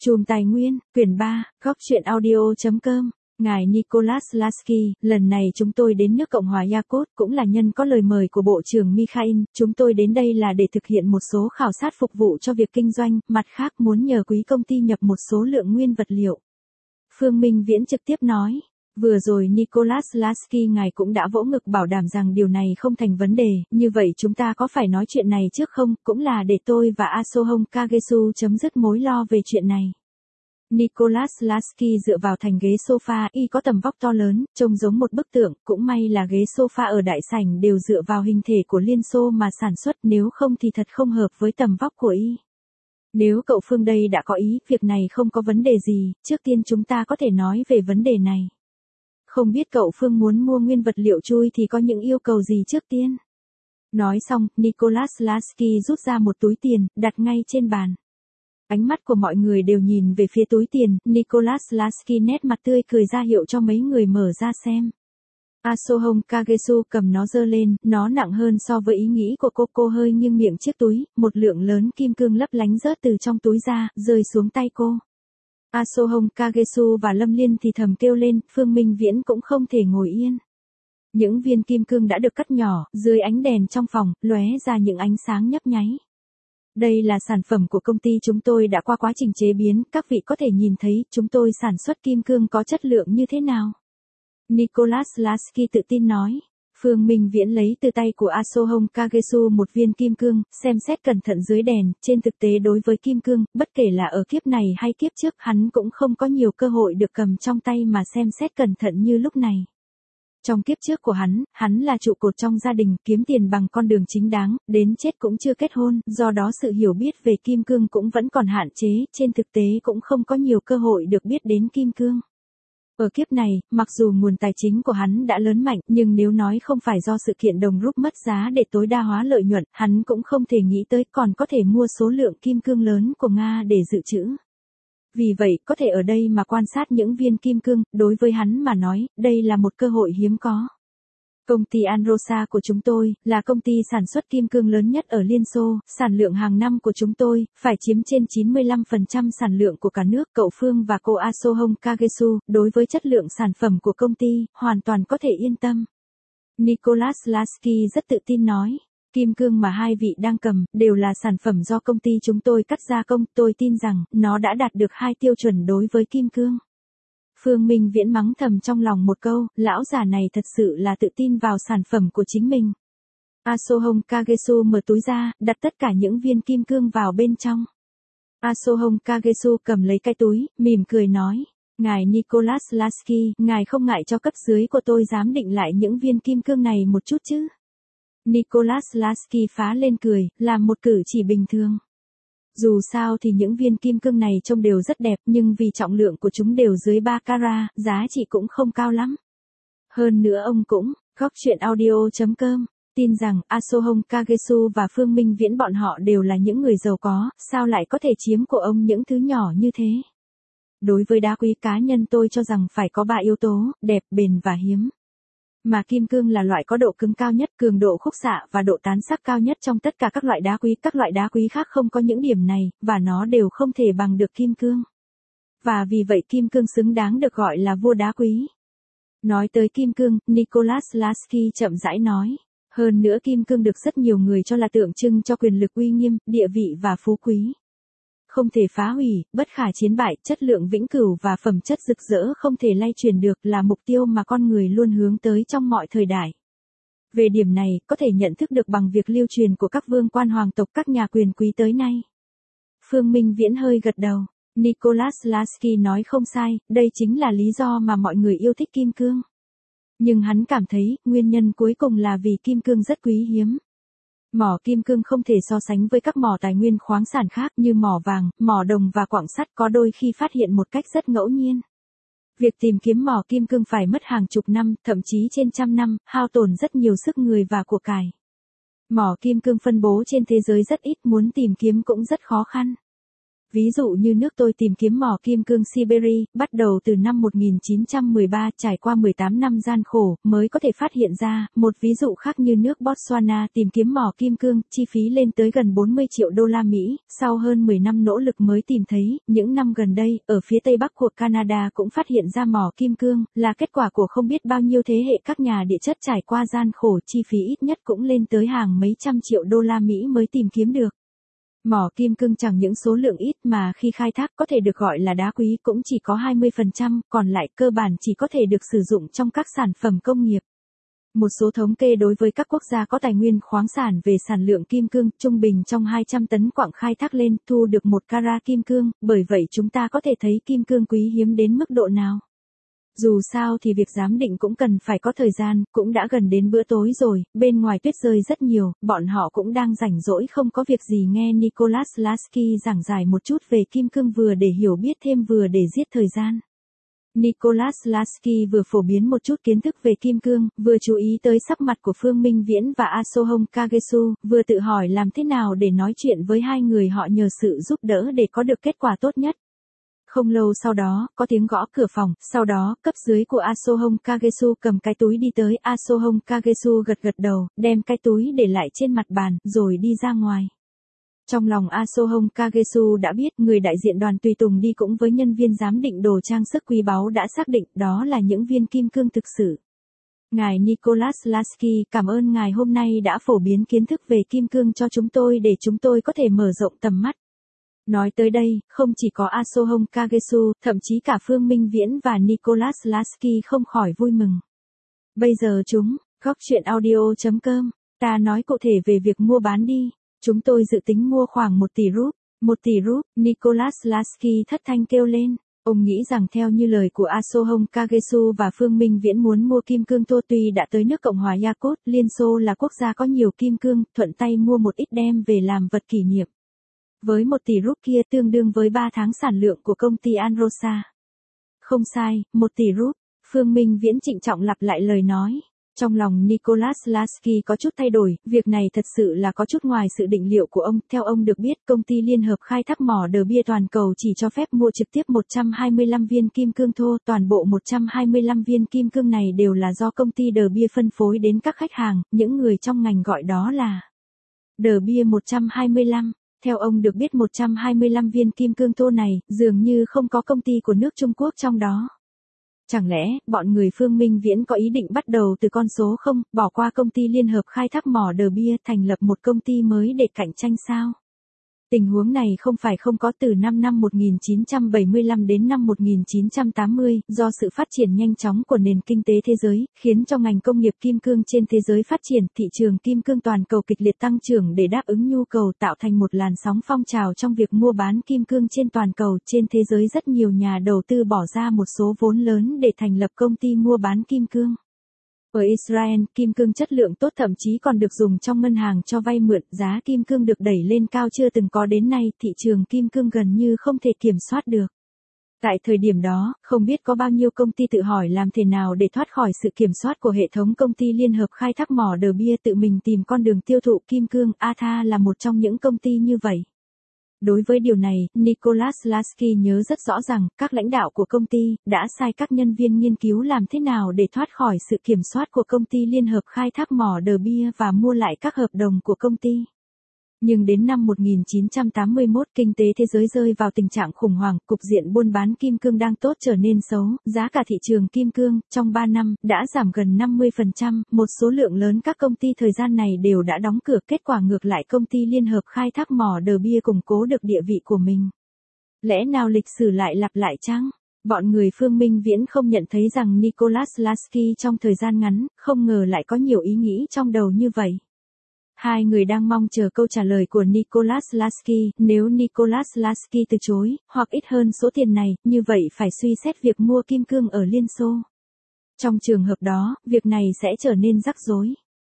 Chùm Tài nguyên, quyển 3, góc truyện audio.com. Ngài Nicholas Lasky, lần này chúng tôi đến nước Cộng hòa Yakut cũng là nhân có lời mời của Bộ trưởng Mikhail. Chúng tôi đến đây là để thực hiện một số khảo sát phục vụ cho việc kinh doanh, mặt khác muốn nhờ quý công ty nhập một số lượng nguyên vật liệu. Phương Minh Viễn trực tiếp nói. Vừa rồi Nicholas Lasky ngài cũng đã vỗ ngực bảo đảm rằng điều này không thành vấn đề, như vậy chúng ta có phải nói chuyện này trước không, cũng là để tôi và Asohong Kagesu chấm dứt mối lo về chuyện này. Nicholas Lasky dựa vào thành ghế sofa y có tầm vóc to lớn, trông giống một bức tượng, cũng may là ghế sofa ở đại sảnh đều dựa vào hình thể của Liên Xô mà sản xuất, nếu không thì thật không hợp với tầm vóc của y. Nếu cậu Phương đây đã có ý, việc này không có vấn đề gì, trước tiên chúng ta có thể nói về vấn đề này. Không biết cậu Phương muốn mua nguyên vật liệu chui thì có những yêu cầu gì trước tiên? Nói xong, Nicholas Lasky rút ra một túi tiền, đặt ngay trên bàn. Ánh mắt của mọi người đều nhìn về phía túi tiền, Nicholas Lasky nét mặt tươi cười ra hiệu cho mấy người mở ra xem. Asohong Kagesu cầm nó giơ lên, nó nặng hơn so với ý nghĩ của cô hơi nghiêng miệng chiếc túi, một lượng lớn kim cương lấp lánh rớt từ trong túi ra, rơi xuống tay cô. Asohong Kagesu và Lâm Liên thì thầm kêu lên, Phương Minh Viễn cũng không thể ngồi yên. Những viên kim cương đã được cắt nhỏ, dưới ánh đèn trong phòng, lóe ra những ánh sáng nhấp nháy. Đây là sản phẩm của công ty chúng tôi đã qua quá trình chế biến, các vị có thể nhìn thấy chúng tôi sản xuất kim cương có chất lượng như thế nào. Nicholas Lasky tự tin nói. Phương Minh Viễn lấy từ tay của Asohong Kagesu một viên kim cương, xem xét cẩn thận dưới đèn, trên thực tế đối với kim cương, bất kể là ở kiếp này hay kiếp trước hắn cũng không có nhiều cơ hội được cầm trong tay mà xem xét cẩn thận như lúc này. Trong kiếp trước của hắn là trụ cột trong gia đình, kiếm tiền bằng con đường chính đáng, đến chết cũng chưa kết hôn, do đó sự hiểu biết về kim cương cũng vẫn còn hạn chế, trên thực tế cũng không có nhiều cơ hội được biết đến kim cương. Ở kiếp này, mặc dù nguồn tài chính của hắn đã lớn mạnh, nhưng nếu nói không phải do sự kiện đồng rúp mất giá để tối đa hóa lợi nhuận, hắn cũng không thể nghĩ tới còn có thể mua số lượng kim cương lớn của Nga để dự trữ. Vì vậy, có thể ở đây mà quan sát những viên kim cương, đối với hắn mà nói, đây là một cơ hội hiếm có. Công ty Anrosa của chúng tôi, là công ty sản xuất kim cương lớn nhất ở Liên Xô, sản lượng hàng năm của chúng tôi, phải chiếm trên 95% sản lượng của cả nước. Cậu Phương và cô Asohong Kagesu, đối với chất lượng sản phẩm của công ty, hoàn toàn có thể yên tâm. Nicholas Lasky rất tự tin nói. Kim cương mà hai vị đang cầm, đều là sản phẩm do công ty chúng tôi cắt gia công, tôi tin rằng, nó đã đạt được 2 tiêu chuẩn đối với kim cương. Phương Minh Viễn mắng thầm trong lòng một câu, lão già này thật sự là tự tin vào sản phẩm của chính mình. Asohong Kagesu mở túi ra, đặt tất cả những viên kim cương vào bên trong. Asohong Kagesu cầm lấy cái túi, mỉm cười nói. Ngài Nicholas Lasky, ngài không ngại cho cấp dưới của tôi giám định lại những viên kim cương này một chút chứ? Nicholas Lasky phá lên cười, làm một cử chỉ bình thường. Dù sao thì những viên kim cương này trông đều rất đẹp, nhưng vì trọng lượng của chúng đều dưới 3 carat, giá trị cũng không cao lắm. Hơn nữa ông cũng, góc truyện audio.com, tin rằng Asohong Kagesu và Phương Minh Viễn bọn họ đều là những người giàu có, sao lại có thể chiếm của ông những thứ nhỏ như thế. Đối với đá quý cá nhân tôi cho rằng phải có 3 yếu tố, đẹp, bền và hiếm. Mà kim cương là loại có độ cứng cao nhất, cường độ khúc xạ và độ tán sắc cao nhất trong tất cả các loại đá quý. Các loại đá quý khác không có những điểm này, và nó đều không thể bằng được kim cương. Và vì vậy kim cương xứng đáng được gọi là vua đá quý. Nói tới kim cương, Nicholas Lasky chậm rãi nói. Hơn nữa kim cương được rất nhiều người cho là tượng trưng cho quyền lực uy nghiêm, địa vị và phú quý. Không thể phá hủy, bất khả chiến bại, chất lượng vĩnh cửu và phẩm chất rực rỡ không thể lay chuyển được là mục tiêu mà con người luôn hướng tới trong mọi thời đại. Về điểm này, có thể nhận thức được bằng việc lưu truyền của các vương quan hoàng tộc các nhà quyền quý tới nay. Phương Minh Viễn hơi gật đầu. Nicholas Lasky nói không sai, đây chính là lý do mà mọi người yêu thích kim cương. Nhưng hắn cảm thấy, nguyên nhân cuối cùng là vì kim cương rất quý hiếm. Mỏ kim cương không thể so sánh với các mỏ tài nguyên khoáng sản khác như mỏ vàng, mỏ đồng và quặng sắt, có đôi khi phát hiện một cách rất ngẫu nhiên. Việc tìm kiếm mỏ kim cương phải mất hàng chục năm, thậm chí trên trăm năm, hao tổn rất nhiều sức người và của cải. Mỏ kim cương phân bố trên thế giới rất ít, muốn tìm kiếm cũng rất khó khăn. Ví dụ như nước tôi tìm kiếm mỏ kim cương Siberia, bắt đầu từ năm 1913 trải qua 18 năm gian khổ, mới có thể phát hiện ra. Một ví dụ khác như nước Botswana tìm kiếm mỏ kim cương, chi phí lên tới gần 40 triệu đô la Mỹ, sau hơn 10 năm nỗ lực mới tìm thấy. Những năm gần đây, ở phía tây bắc của Canada cũng phát hiện ra mỏ kim cương, là kết quả của không biết bao nhiêu thế hệ các nhà địa chất trải qua gian khổ, chi phí ít nhất cũng lên tới hàng mấy trăm triệu đô la Mỹ mới tìm kiếm được. Mỏ kim cương chẳng những số lượng ít mà khi khai thác có thể được gọi là đá quý cũng chỉ có 20%, còn lại cơ bản chỉ có thể được sử dụng trong các sản phẩm công nghiệp. Một số thống kê đối với các quốc gia có tài nguyên khoáng sản về sản lượng kim cương, trung bình trong 200 tấn quặng khai thác lên thu được 1 carat kim cương, bởi vậy chúng ta có thể thấy kim cương quý hiếm đến mức độ nào. Dù sao thì việc giám định cũng cần phải có thời gian, cũng đã gần đến bữa tối rồi, bên ngoài tuyết rơi rất nhiều, bọn họ cũng đang rảnh rỗi không có việc gì nghe Nicholas Lasky giảng giải một chút về kim cương vừa để hiểu biết thêm vừa để giết thời gian. Nicholas Lasky vừa phổ biến một chút kiến thức về kim cương, vừa chú ý tới sắc mặt của Phương Minh Viễn và Asohong Kagesu, vừa tự hỏi làm thế nào để nói chuyện với hai người họ nhờ sự giúp đỡ để có được kết quả tốt nhất. Không lâu sau đó, có tiếng gõ cửa phòng, sau đó, cấp dưới của Asohong Kagesu cầm cái túi đi tới, Asohong Kagesu gật gật đầu, đem cái túi để lại trên mặt bàn, rồi đi ra ngoài. Trong lòng Asohong Kagesu đã biết, người đại diện đoàn tùy tùng đi cũng với nhân viên giám định đồ trang sức quý báu đã xác định đó là những viên kim cương thực sự. Ngài Nicholas Lasky, cảm ơn ngài hôm nay đã phổ biến kiến thức về kim cương cho chúng tôi để chúng tôi có thể mở rộng tầm mắt. Nói tới đây, không chỉ có Asohong Kagesu, thậm chí cả Phương Minh Viễn và Nicholas Lasky không khỏi vui mừng. Bây giờ góc chuyện audio.com, ta nói cụ thể về việc mua bán đi. Chúng tôi dự tính mua khoảng 1 tỷ rúp. 1 tỷ rúp, Nicholas Lasky thất thanh kêu lên. Ông nghĩ rằng theo như lời của Asohong Kagesu và Phương Minh Viễn muốn mua kim cương thô, tuy đã tới nước Cộng hòa Yakut, Liên Xô là quốc gia có nhiều kim cương, thuận tay mua một ít đem về làm vật kỷ niệm. Với 1 tỷ rúp kia tương đương với 3 tháng sản lượng của công ty Anrosa. Không sai, 1 tỷ rúp. Phương Minh Viễn trịnh trọng lặp lại lời nói. Trong lòng Nicholas Lasky có chút thay đổi, việc này thật sự là có chút ngoài sự định liệu của ông. Theo ông được biết, công ty liên hợp khai thác mỏ De Beers toàn cầu chỉ cho phép mua trực tiếp 125 viên kim cương thô. Toàn bộ 125 viên kim cương này đều là do công ty De Beers phân phối đến các khách hàng, những người trong ngành gọi đó là De Beers 125. Theo ông được biết 125 viên kim cương thô này, dường như không có công ty của nước Trung Quốc trong đó. Chẳng lẽ, bọn người Phương Minh Viễn có ý định bắt đầu từ con số 0, bỏ qua công ty liên hợp khai thác mỏ De Beers, thành lập một công ty mới để cạnh tranh sao? Tình huống này không phải không có. Từ năm 1975 đến năm 1980, do sự phát triển nhanh chóng của nền kinh tế thế giới, khiến cho ngành công nghiệp kim cương trên thế giới phát triển, thị trường kim cương toàn cầu kịch liệt tăng trưởng để đáp ứng nhu cầu, tạo thành một làn sóng phong trào trong việc mua bán kim cương trên toàn cầu. Trên thế giới rất nhiều nhà đầu tư bỏ ra một số vốn lớn để thành lập công ty mua bán kim cương. Ở Israel, kim cương chất lượng tốt thậm chí còn được dùng trong ngân hàng cho vay mượn, giá kim cương được đẩy lên cao chưa từng có đến nay, thị trường kim cương gần như không thể kiểm soát được. Tại thời điểm đó, không biết có bao nhiêu công ty tự hỏi làm thế nào để thoát khỏi sự kiểm soát của hệ thống công ty liên hợp khai thác mỏ De Beers, tự mình tìm con đường tiêu thụ kim cương. ATHA là một trong những công ty như vậy. Đối với điều này, Nicholas Lasky nhớ rất rõ rằng, các lãnh đạo của công ty, đã sai các nhân viên nghiên cứu làm thế nào để thoát khỏi sự kiểm soát của công ty liên hợp khai thác mỏ De Beers và mua lại các hợp đồng của công ty. Nhưng đến năm 1981, kinh tế thế giới rơi vào tình trạng khủng hoảng, cục diện buôn bán kim cương đang tốt trở nên xấu, giá cả thị trường kim cương, trong 3 năm, đã giảm gần 50%, một số lượng lớn các công ty thời gian này đều đã đóng cửa, kết quả ngược lại công ty liên hợp khai thác mỏ De Beers củng cố được địa vị của mình. Lẽ nào lịch sử lại lặp lại chăng? Bọn người Phương Minh Viễn không nhận thấy rằng Nicholas Lasky trong thời gian ngắn, không ngờ lại có nhiều ý nghĩ trong đầu như vậy. Hai người đang mong chờ câu trả lời của Nicholas Lasky. Nếu Nicholas Lasky từ chối, hoặc ít hơn số tiền này, như vậy phải suy xét việc mua kim cương ở Liên Xô. Trong trường hợp đó, việc này sẽ trở nên rắc rối.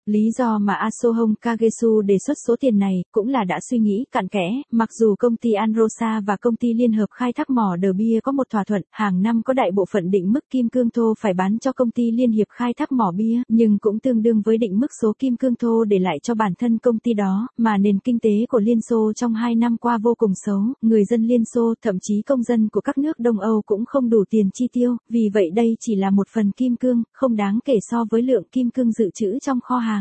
Lý do mà Asohong Kagesu đề xuất số tiền này cũng là đã suy nghĩ cặn kẽ, mặc dù công ty Anrosa và công ty liên hợp khai thác mỏ De Beer có một thỏa thuận, hàng năm có đại bộ phận định mức kim cương thô phải bán cho công ty liên hiệp khai thác mỏ bia, nhưng cũng tương đương với định mức số kim cương thô để lại cho bản thân công ty đó, mà nền kinh tế của Liên Xô trong 2 năm qua vô cùng xấu, người dân Liên Xô, thậm chí công dân của các nước Đông Âu cũng không đủ tiền chi tiêu, vì vậy đây chỉ là một phần kim cương, không đáng kể so với lượng kim cương dự trữ trong kho hàng.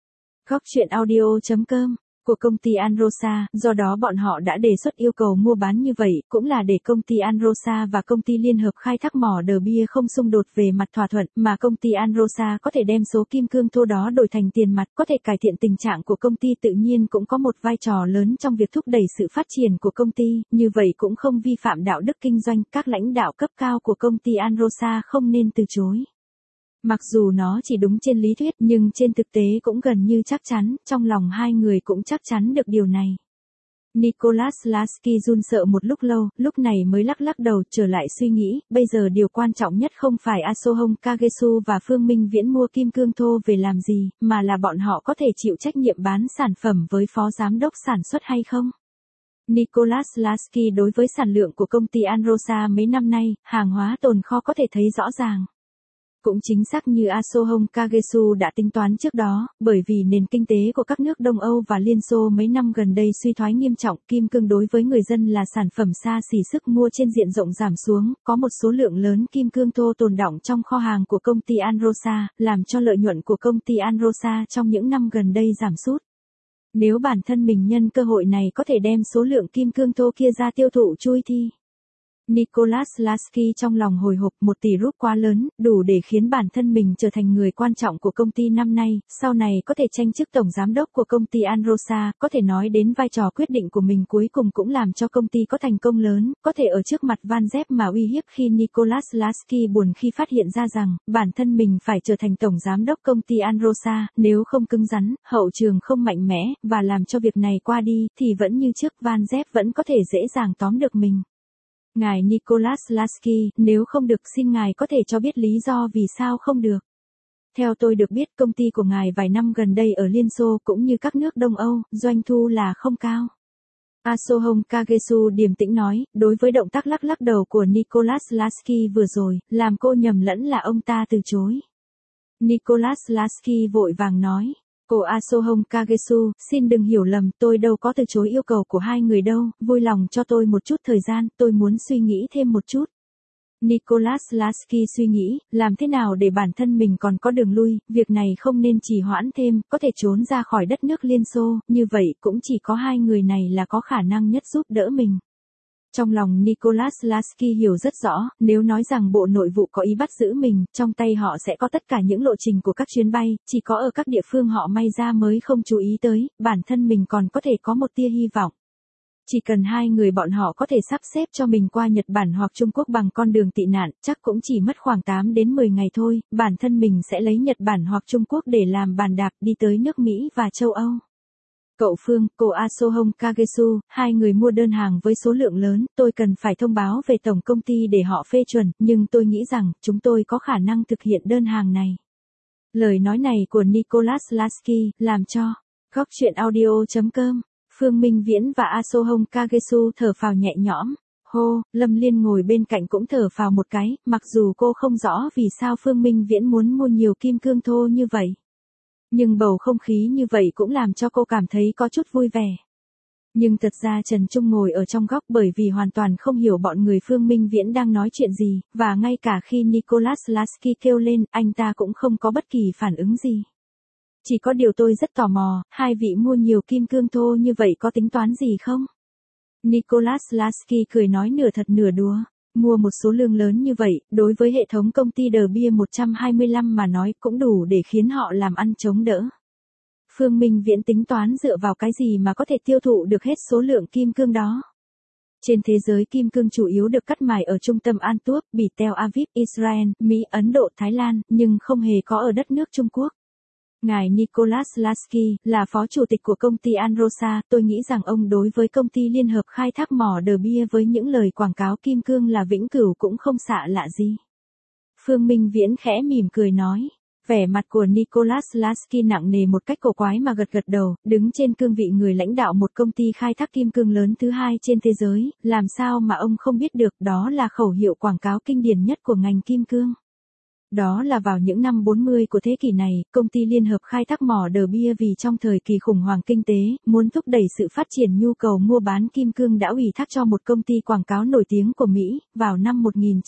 Góc chuyện audio.com của công ty Anrosa, do đó bọn họ đã đề xuất yêu cầu mua bán như vậy, cũng là để công ty Anrosa và công ty liên hợp khai thác mỏ De Beer không xung đột về mặt thỏa thuận, mà công ty Anrosa có thể đem số kim cương thô đó đổi thành tiền mặt, có thể cải thiện tình trạng của công ty, tự nhiên cũng có một vai trò lớn trong việc thúc đẩy sự phát triển của công ty, như vậy cũng không vi phạm đạo đức kinh doanh, các lãnh đạo cấp cao của công ty Anrosa không nên từ chối. Mặc dù nó chỉ đúng trên lý thuyết nhưng trên thực tế cũng gần như chắc chắn, trong lòng hai người cũng chắc chắn được điều này. Nicholas Lasky run sợ một lúc lâu, lúc này mới lắc đầu trở lại suy nghĩ, bây giờ điều quan trọng nhất không phải Asohong Kagesu và Phương Minh Viễn mua kim cương thô về làm gì, mà là bọn họ có thể chịu trách nhiệm bán sản phẩm với phó giám đốc sản xuất hay không. Nicholas Lasky đối với sản lượng của công ty Anrosa mấy năm nay, hàng hóa tồn kho có thể thấy rõ ràng. Cũng chính xác như Asohong Kagesu đã tính toán trước đó, bởi vì nền kinh tế của các nước Đông Âu và Liên Xô mấy năm gần đây suy thoái nghiêm trọng, kim cương đối với người dân là sản phẩm xa xỉ, sức mua trên diện rộng giảm xuống, có một số lượng lớn kim cương thô tồn đọng trong kho hàng của công ty Anrosa, làm cho lợi nhuận của công ty Anrosa trong những năm gần đây giảm sút. Nếu bản thân mình nhân cơ hội này có thể đem số lượng kim cương thô kia ra tiêu thụ chui thì Nicholas Lasky trong lòng hồi hộp, 1 tỷ rúp quá lớn, đủ để khiến bản thân mình trở thành người quan trọng của công ty năm nay, sau này có thể tranh chức tổng giám đốc của công ty Anrosa, có thể nói đến vai trò quyết định của mình cuối cùng cũng làm cho công ty có thành công lớn, có thể ở trước mặt Van Zepp mà uy hiếp khi Nicholas Lasky buồn khi phát hiện ra rằng, bản thân mình phải trở thành tổng giám đốc công ty Anrosa, nếu không cứng rắn, hậu trường không mạnh mẽ, và làm cho việc này qua đi, thì vẫn như trước Van Zepp vẫn có thể dễ dàng tóm được mình. Ngài Nicholas Lasky, nếu không được xin ngài có thể cho biết lý do vì sao không được. Theo tôi được biết công ty của ngài vài năm gần đây ở Liên Xô cũng như các nước Đông Âu, doanh thu là không cao. Asohong Kagesu điềm tĩnh nói, đối với động tác lắc đầu của Nicholas Lasky vừa rồi, làm cô nhầm lẫn là ông ta từ chối. Nicholas Lasky vội vàng nói. Cô Asohong Kagesu, xin đừng hiểu lầm, tôi đâu có từ chối yêu cầu của hai người đâu, vui lòng cho tôi một chút thời gian, tôi muốn suy nghĩ thêm một chút. Nicholas Lasky suy nghĩ, làm thế nào để bản thân mình còn có đường lui, việc này không nên trì hoãn thêm, có thể trốn ra khỏi đất nước Liên Xô, như vậy cũng chỉ có hai người này là có khả năng nhất giúp đỡ mình. Trong lòng Nicholas Lasky hiểu rất rõ, nếu nói rằng Bộ Nội vụ có ý bắt giữ mình, trong tay họ sẽ có tất cả những lộ trình của các chuyến bay, chỉ có ở các địa phương họ may ra mới không chú ý tới, bản thân mình còn có thể có một tia hy vọng. Chỉ cần hai người bọn họ có thể sắp xếp cho mình qua Nhật Bản hoặc Trung Quốc bằng con đường tị nạn, chắc cũng chỉ mất khoảng 8 đến 10 ngày thôi, bản thân mình sẽ lấy Nhật Bản hoặc Trung Quốc để làm bàn đạp đi tới nước Mỹ và châu Âu. Cậu Phương, cô Asohong Kagesu, hai người mua đơn hàng với số lượng lớn, tôi cần phải thông báo về tổng công ty để họ phê chuẩn, nhưng tôi nghĩ rằng, chúng tôi có khả năng thực hiện đơn hàng này. Lời nói này của Nicholas Lasky, làm cho Góc chuyện audio.com, Phương Minh Viễn và Asohong Kagesu thở phào nhẹ nhõm. Hô, Lâm Liên ngồi bên cạnh cũng thở phào một cái, mặc dù cô không rõ vì sao Phương Minh Viễn muốn mua nhiều kim cương thô như vậy. Nhưng bầu không khí như vậy cũng làm cho cô cảm thấy có chút vui vẻ. Nhưng thật ra Trần Trung ngồi ở trong góc bởi vì hoàn toàn không hiểu bọn người Phương Minh Viễn đang nói chuyện gì, và ngay cả khi Nicholas Lasky kêu lên, anh ta cũng không có bất kỳ phản ứng gì. Chỉ có điều tôi rất tò mò, hai vị mua nhiều kim cương thô như vậy có tính toán gì không? Nicholas Lasky cười nói nửa thật nửa đùa. Mua một số lượng lớn như vậy, đối với hệ thống công ty De Beer 125 mà nói cũng đủ để khiến họ làm ăn chống đỡ. Phương Minh Viễn tính toán dựa vào cái gì mà có thể tiêu thụ được hết số lượng kim cương đó. Trên thế giới kim cương chủ yếu được cắt mài ở trung tâm Antwerp, Bỉ, Tel Aviv, Israel, Mỹ, Ấn Độ, Thái Lan, nhưng không hề có ở đất nước Trung Quốc. Ngài Nicholas Lasky, là phó chủ tịch của công ty Anrosa, tôi nghĩ rằng ông đối với công ty liên hợp khai thác mỏ De Beer với những lời quảng cáo kim cương là vĩnh cửu cũng không xạ lạ gì. Phương Minh Viễn khẽ mỉm cười nói. Vẻ mặt của Nicholas Lasky nặng nề một cách cổ quái mà gật gật đầu, đứng trên cương vị người lãnh đạo một công ty khai thác kim cương lớn thứ hai trên thế giới, làm sao mà ông không biết được, đó là khẩu hiệu quảng cáo kinh điển nhất của ngành kim cương. Đó là vào những năm 40 của thế kỷ này, công ty liên hợp khai thác mỏ De Beers vì trong thời kỳ khủng hoảng kinh tế, muốn thúc đẩy sự phát triển nhu cầu mua bán kim cương đã ủy thác cho một công ty quảng cáo nổi tiếng của Mỹ. Vào năm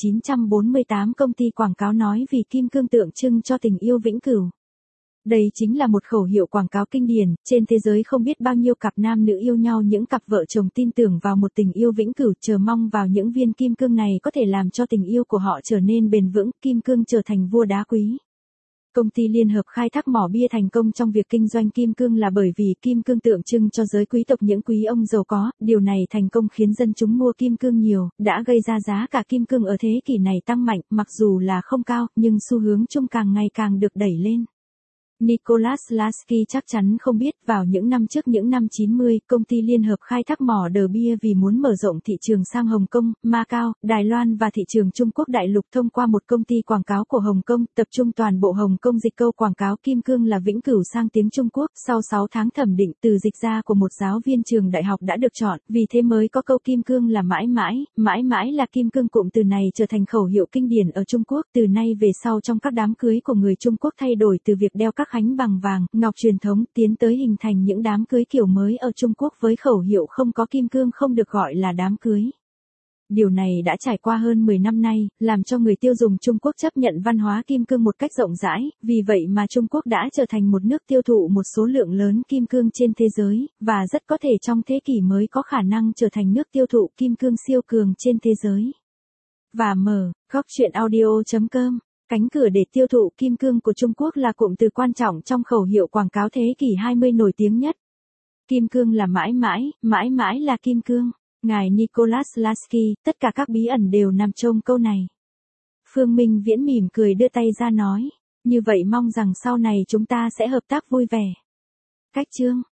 1948 công ty quảng cáo nói vì kim cương tượng trưng cho tình yêu vĩnh cửu. Đây chính là một khẩu hiệu quảng cáo kinh điển, trên thế giới không biết bao nhiêu cặp nam nữ yêu nhau, những cặp vợ chồng tin tưởng vào một tình yêu vĩnh cửu, chờ mong vào những viên kim cương này có thể làm cho tình yêu của họ trở nên bền vững, kim cương trở thành vua đá quý. Công ty liên hợp khai thác mỏ bia thành công trong việc kinh doanh kim cương là bởi vì kim cương tượng trưng cho giới quý tộc, những quý ông giàu có, điều này thành công khiến dân chúng mua kim cương nhiều, đã gây ra giá cả kim cương ở thế kỷ này tăng mạnh, mặc dù là không cao, nhưng xu hướng chung càng ngày càng được đẩy lên. Nicholas Lasky chắc chắn không biết, vào những năm trước những năm 90, công ty liên hợp khai thác mỏ De Beers vì muốn mở rộng thị trường sang Hồng Kông, Macau, Đài Loan và thị trường Trung Quốc đại lục thông qua một công ty quảng cáo của Hồng Kông, tập trung toàn bộ Hồng Kông dịch câu quảng cáo kim cương là vĩnh cửu sang tiếng Trung Quốc. Sau 6 tháng thẩm định, từ dịch ra của một giáo viên trường đại học đã được chọn, vì thế mới có câu kim cương là mãi mãi, mãi mãi là kim cương. Cụm từ này trở thành khẩu hiệu kinh điển ở Trung Quốc, từ nay về sau trong các đám cưới của người Trung Quốc thay đổi từ việc đeo các khánh bằng vàng, ngọc truyền thống, tiến tới hình thành những đám cưới kiểu mới ở Trung Quốc với khẩu hiệu không có kim cương không được gọi là đám cưới. Điều này đã trải qua hơn 10 năm nay, làm cho người tiêu dùng Trung Quốc chấp nhận văn hóa kim cương một cách rộng rãi, vì vậy mà Trung Quốc đã trở thành một nước tiêu thụ một số lượng lớn kim cương trên thế giới, và rất có thể trong thế kỷ mới có khả năng trở thành nước tiêu thụ kim cương siêu cường trên thế giới. Và góc truyện audio.com. Cánh cửa để tiêu thụ kim cương của Trung Quốc là cụm từ quan trọng trong khẩu hiệu quảng cáo thế kỷ 20 nổi tiếng nhất. Kim cương là mãi mãi, mãi mãi là kim cương. Ngài Nicholas Lasky, tất cả các bí ẩn đều nằm trong câu này. Phương Minh Viễn mỉm cười đưa tay ra nói, như vậy mong rằng sau này chúng ta sẽ hợp tác vui vẻ. Cách chương